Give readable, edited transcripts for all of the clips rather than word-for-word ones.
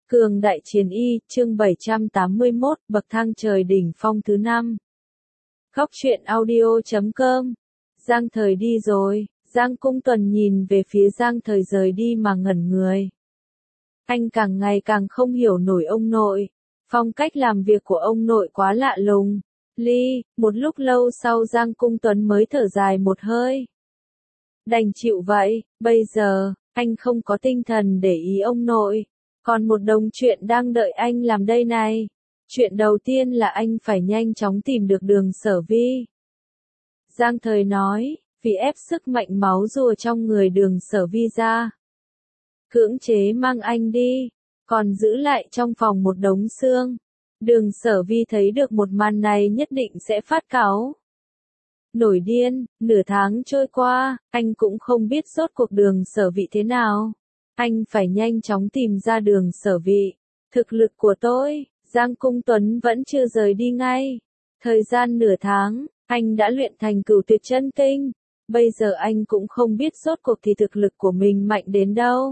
Cường đại chiến y, chương 781, bậc thang trời đỉnh phong thứ 5. Góc truyện audio.com. Giang Thời đi rồi, Giang Cung Tuần nhìn về phía Giang Thời rời đi mà ngẩn người. Anh càng ngày càng không hiểu nổi ông nội. Phong cách làm việc của ông nội quá lạ lùng. Một lúc lâu sau Giang Cung Tuấn mới thở dài một hơi. Đành chịu vậy, bây giờ, anh không có tinh thần để ý ông nội. Còn một đống chuyện đang đợi anh làm đây này. Chuyện đầu tiên là anh phải nhanh chóng tìm được Đường Sở Vi. Giang Thời nói, vì ép sức mạnh máu rùa trong người Đường Sở Vi ra. Cưỡng chế mang anh đi, còn giữ lại trong phòng một đống xương. Đường Sở Vi thấy được một màn này nhất định sẽ phát cáu. Nổi điên, nửa tháng trôi qua, anh cũng không biết rốt cuộc Đường Sở Vi thế nào. Anh phải nhanh chóng tìm ra Đường Sở Vi. Thực lực của tôi, Giang Cung Tuấn vẫn chưa rời đi ngay. Thời gian nửa tháng, anh đã luyện thành Cửu Tuyệt Chân Kinh. Bây giờ anh cũng không biết rốt cuộc thì thực lực của mình mạnh đến đâu.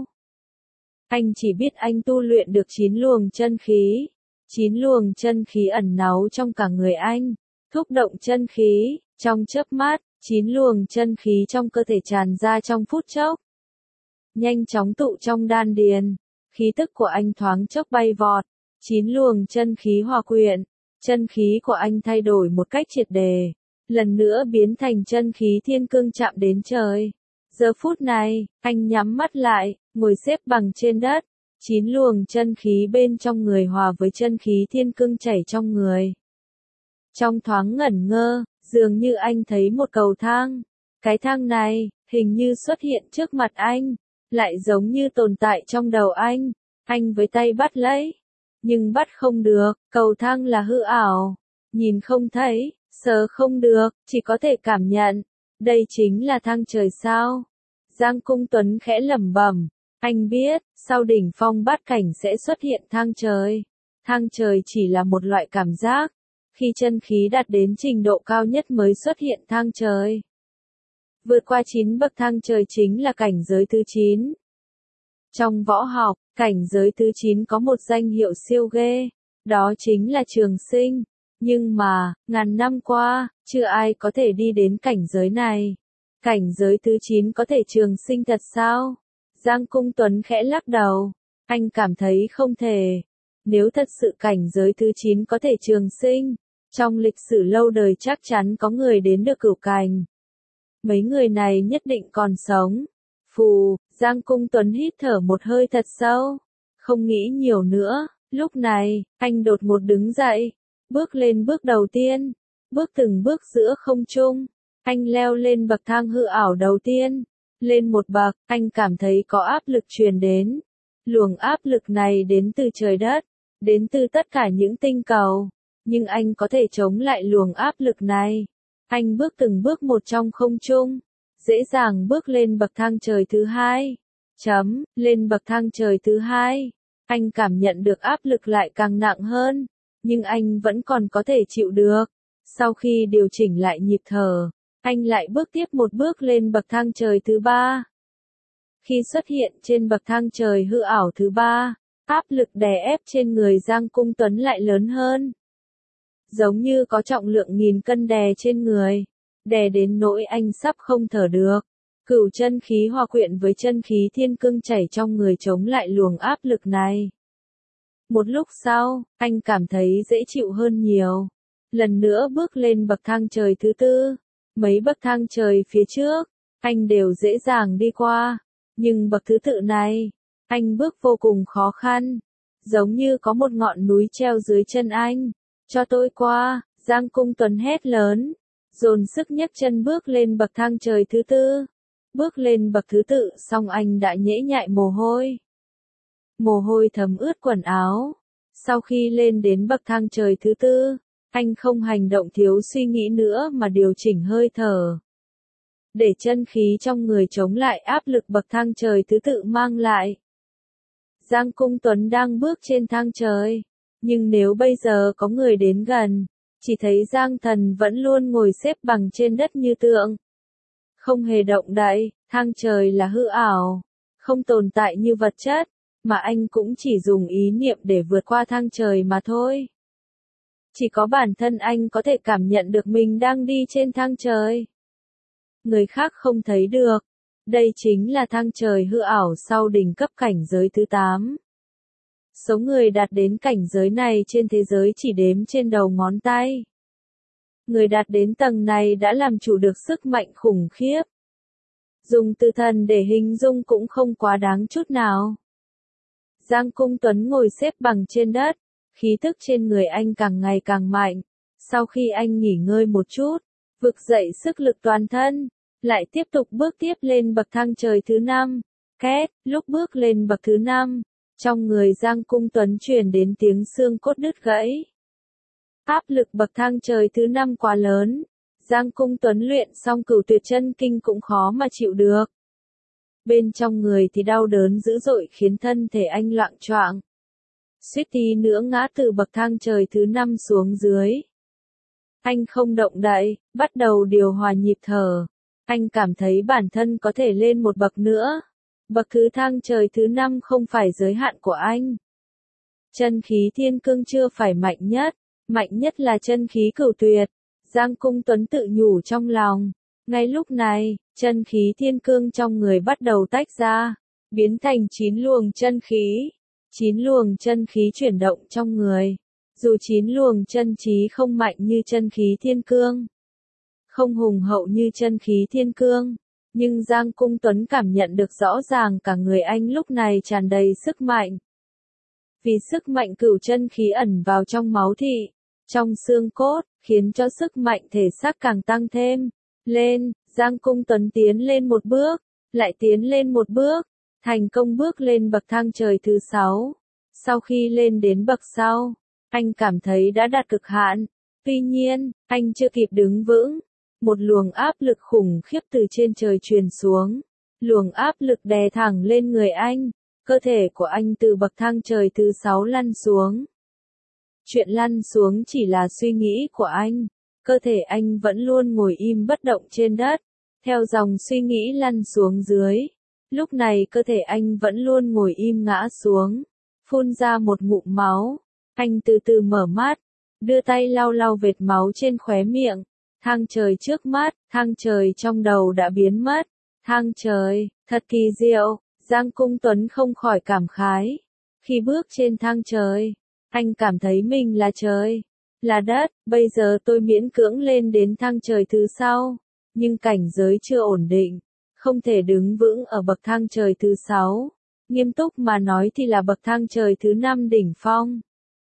Anh chỉ biết anh tu luyện được 9 luồng chân khí. 9 luồng chân khí ẩn náu trong cả người anh. Thúc động chân khí, trong chớp mắt, 9 luồng chân khí trong cơ thể tràn ra trong phút chốc. Nhanh chóng tụ trong đan điền, khí tức của anh thoáng chốc bay vọt, 9 luồng chân khí hòa quyện, chân khí của anh thay đổi một cách triệt đề, lần nữa biến thành chân khí thiên cương chạm đến trời. Giờ phút này, anh nhắm mắt lại, ngồi xếp bằng trên đất, 9 luồng chân khí bên trong người hòa với chân khí thiên cương chảy trong người. Trong thoáng ngẩn ngơ, dường như anh thấy một cầu thang. Cái thang này, hình như xuất hiện trước mặt anh, lại giống như tồn tại trong đầu anh. Anh với tay bắt lấy, nhưng bắt không được, cầu thang là hư ảo. Nhìn không thấy, sờ không được, chỉ có thể cảm nhận. Đây chính là thang trời sao? Giang Cung Tuấn khẽ lẩm bẩm. Anh biết, sau đỉnh phong bát cảnh sẽ xuất hiện thang trời. Thang trời chỉ là một loại cảm giác. Khi chân khí đạt đến trình độ cao nhất mới xuất hiện thang trời. Vượt qua 9 bậc thang trời chính là cảnh giới thứ 9. Trong võ học, cảnh giới thứ 9 có một danh hiệu siêu ghê, đó chính là trường sinh. Nhưng mà, ngàn năm qua, chưa ai có thể đi đến cảnh giới này. Cảnh giới thứ 9 có thể trường sinh thật sao? Giang Cung Tuấn khẽ lắc đầu. Anh cảm thấy không thể. Nếu thật sự cảnh giới thứ 9 có thể trường sinh, trong lịch sử lâu đời chắc chắn có người đến được cửu cảnh. Mấy người này nhất định còn sống. Phù, Giang Cung Tuấn hít thở một hơi thật sâu. Không nghĩ nhiều nữa. Lúc này, anh đột ngột đứng dậy. Bước lên bước đầu tiên. Bước từng bước giữa không trung. Anh leo lên bậc thang hư ảo đầu tiên. Lên một bậc, anh cảm thấy có áp lực truyền đến. Luồng áp lực này đến từ trời đất. Đến từ tất cả những tinh cầu. Nhưng anh có thể chống lại luồng áp lực này. Anh bước từng bước một trong không trung. Dễ dàng bước lên bậc thang trời thứ 2. Lên bậc thang trời thứ 2. Anh cảm nhận được áp lực lại càng nặng hơn. Nhưng anh vẫn còn có thể chịu được. Sau khi điều chỉnh lại nhịp thở, anh lại bước tiếp một bước lên bậc thang trời thứ 3. Khi xuất hiện trên bậc thang trời hư ảo thứ 3, áp lực đè ép trên người Giang Cung Tuấn lại lớn hơn. Giống như có trọng lượng nghìn cân đè trên người, đè đến nỗi anh sắp không thở được. Cửu chân khí hòa quyện với chân khí thiên cương chảy trong người chống lại luồng áp lực này. Một lúc sau, anh cảm thấy dễ chịu hơn nhiều. Lần nữa bước lên bậc thang trời thứ 4. Mấy bậc thang trời phía trước, anh đều dễ dàng đi qua. Nhưng bậc thứ tự này, anh bước vô cùng khó khăn. Giống như có một ngọn núi treo dưới chân anh. Cho tôi qua, Giang Cung Tuấn hét lớn. Dồn sức nhấc chân bước lên bậc thang trời thứ 4. Bước lên bậc thứ tự xong anh đã nhễ nhại mồ hôi. Mồ hôi thấm ướt quần áo. Sau khi lên đến bậc thang trời thứ 4, anh không hành động thiếu suy nghĩ nữa mà điều chỉnh hơi thở. Để chân khí trong người chống lại áp lực bậc thang trời thứ tự mang lại. Giang Cung Tuấn đang bước trên thang trời. Nhưng nếu bây giờ có người đến gần, chỉ thấy Giang Thần vẫn luôn ngồi xếp bằng trên đất như tượng. Không hề động đậy, thang trời là hư ảo, không tồn tại như vật chất. mà anh cũng chỉ dùng ý niệm để vượt qua thang trời mà thôi. Chỉ có bản thân anh có thể cảm nhận được mình đang đi trên thang trời. Người khác không thấy được. Đây chính là thang trời hư ảo sau đỉnh cấp cảnh giới thứ 8. Số người đạt đến cảnh giới này trên thế giới chỉ đếm trên đầu ngón tay. Người đạt đến tầng này đã làm chủ được sức mạnh khủng khiếp. Dùng từ thần để hình dung cũng không quá đáng chút nào. Giang Cung Tuấn ngồi xếp bằng trên đất, khí thức trên người anh càng ngày càng mạnh. Sau khi anh nghỉ ngơi một chút, vực dậy sức lực toàn thân, lại tiếp tục bước tiếp lên bậc thang trời thứ 5. Két, lúc bước lên bậc thứ 5, trong người Giang Cung Tuấn truyền đến tiếng xương cốt đứt gãy. Áp lực bậc thang trời thứ 5 quá lớn, Giang Cung Tuấn luyện xong Cửu Tuyệt Chân Kinh cũng khó mà chịu được. Bên trong người thì đau đớn dữ dội khiến thân thể anh loạng choạng. Suýt tí nữa ngã từ bậc thang trời thứ 5 xuống dưới. Anh không động đậy, bắt đầu điều hòa nhịp thở. Anh cảm thấy bản thân có thể lên một bậc nữa. Bậc thứ thang trời thứ 5 không phải giới hạn của anh. Chân khí thiên cương chưa phải mạnh nhất là chân khí Cửu Tuyệt. Giang Cung Tuấn tự nhủ trong lòng. Ngay lúc này, chân khí thiên cương trong người bắt đầu tách ra, biến thành 9 luồng chân khí. 9 luồng chân khí chuyển động trong người. Dù 9 luồng chân khí không mạnh như chân khí thiên cương, không hùng hậu như chân khí thiên cương, nhưng Giang Cung Tuấn cảm nhận được rõ ràng cả người anh lúc này tràn đầy sức mạnh. Vì sức mạnh cửu chân khí ẩn vào trong máu thịt, trong xương cốt, khiến cho sức mạnh thể xác càng tăng thêm. Lên, Giang Cung Tuấn tiến lên một bước, lại tiến lên một bước, thành công bước lên bậc thang trời thứ 6. Sau khi lên đến bậc sau, anh cảm thấy đã đạt cực hạn. Tuy nhiên, anh chưa kịp đứng vững. Một luồng áp lực khủng khiếp từ trên trời truyền xuống. Luồng áp lực đè thẳng lên người anh. Cơ thể của anh từ bậc thang trời thứ 6 lăn xuống. Chuyện lăn xuống chỉ là suy nghĩ của anh. Cơ thể anh vẫn luôn ngồi im bất động trên đất. Theo dòng suy nghĩ lăn xuống dưới. Lúc này cơ thể anh vẫn luôn ngồi im ngã xuống. Phun ra một ngụm máu. Anh từ từ mở mắt. Đưa tay lau lau vệt máu trên khóe miệng. Thang trời trước mắt, thang trời trong đầu đã biến mất. Thang trời, thật kỳ diệu. Giang Cung Tuấn không khỏi cảm khái. Khi bước trên thang trời, anh cảm thấy mình là trời, là đất. Bây giờ tôi miễn cưỡng lên đến thang trời thứ 6, nhưng cảnh giới chưa ổn định, không thể đứng vững ở bậc thang trời thứ 6. Nghiêm túc mà nói thì là bậc thang trời thứ 5 đỉnh phong.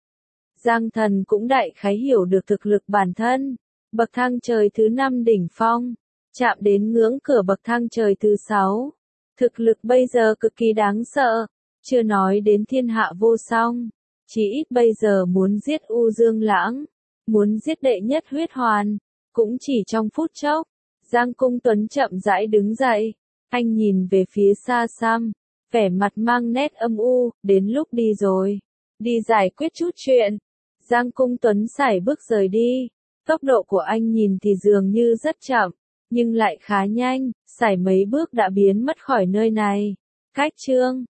Giang Thần cũng đại khái hiểu được thực lực bản thân. Bậc thang trời thứ 5 đỉnh phong, chạm đến ngưỡng cửa bậc thang trời thứ 6. Thực lực bây giờ cực kỳ đáng sợ, chưa nói đến thiên hạ vô song. Chỉ ít bây giờ muốn giết U Dương Lãng, muốn giết đệ nhất huyết hoàn, cũng chỉ trong phút chốc. Giang Cung Tuấn chậm rãi đứng dậy, anh nhìn về phía xa xăm, vẻ mặt mang nét âm u, đến lúc đi rồi, đi giải quyết chút chuyện. Giang Cung Tuấn sải bước rời đi, tốc độ của anh nhìn thì dường như rất chậm, nhưng lại khá nhanh, sải mấy bước đã biến mất khỏi nơi này. Cách chương